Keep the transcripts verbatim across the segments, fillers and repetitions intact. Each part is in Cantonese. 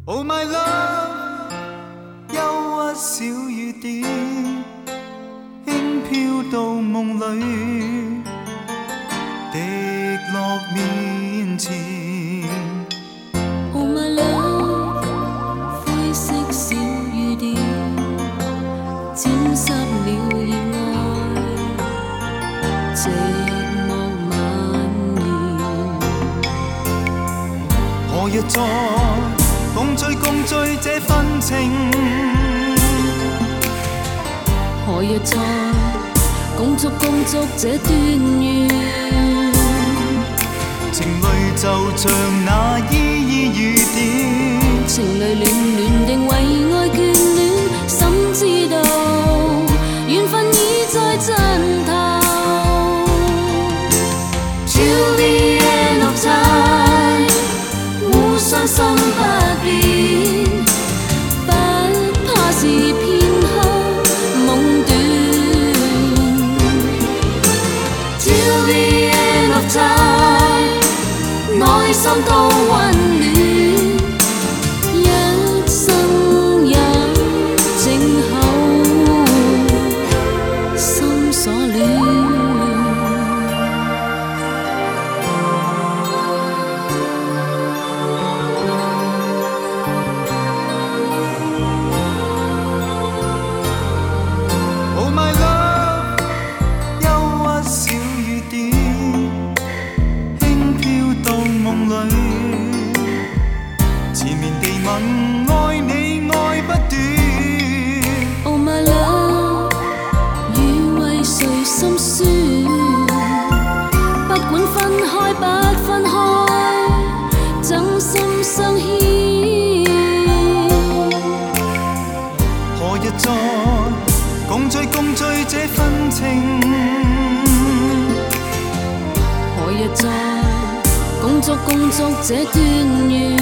Oh my love， 忧郁小雨点，轻飘到梦里，滴落面前。 Oh my love， 灰色小雨点，沾湿了热爱，寂寞蔓延。 何日再共聚共聚这份情？ 何日再共續共續這段緣？ 情侶就像那依依雨點， 情侶戀戀定為愛眷戀，心知道緣分已在盡頭。Till the end of time， 互相心不變，不怕是片刻夢短。Till the end of time， 內心都溫暖，一生有靜候，心所戀。 Oh my love， 憂鬱小雨點，輕飄到夢裏，纏綿地問愛你愛不斷。 Oh my love， 雨為誰心酸？不管分開不分開，真心相牽。 何日再共聚共聚這份情？ 何日再共續共續這段緣？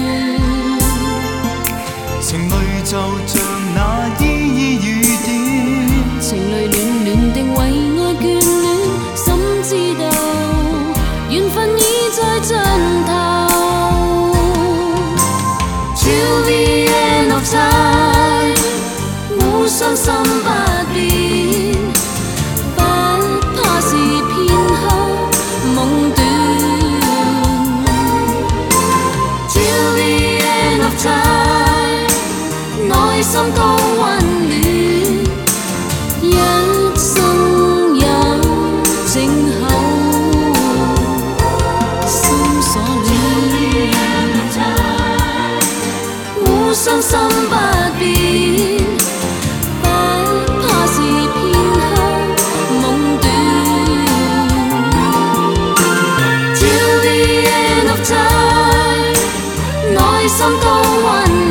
情侶就像那依依雨點， 情侶戀戀定為愛眷戀，心知道緣分已在盡頭。Till the end of time， 互相心不變，不怕是片刻夢短。Till the end of time， 內心都溫暖，一生有靜候，心所戀。互相心不變，不怕是片刻夢短。Till the end of time， 內心都溫暖。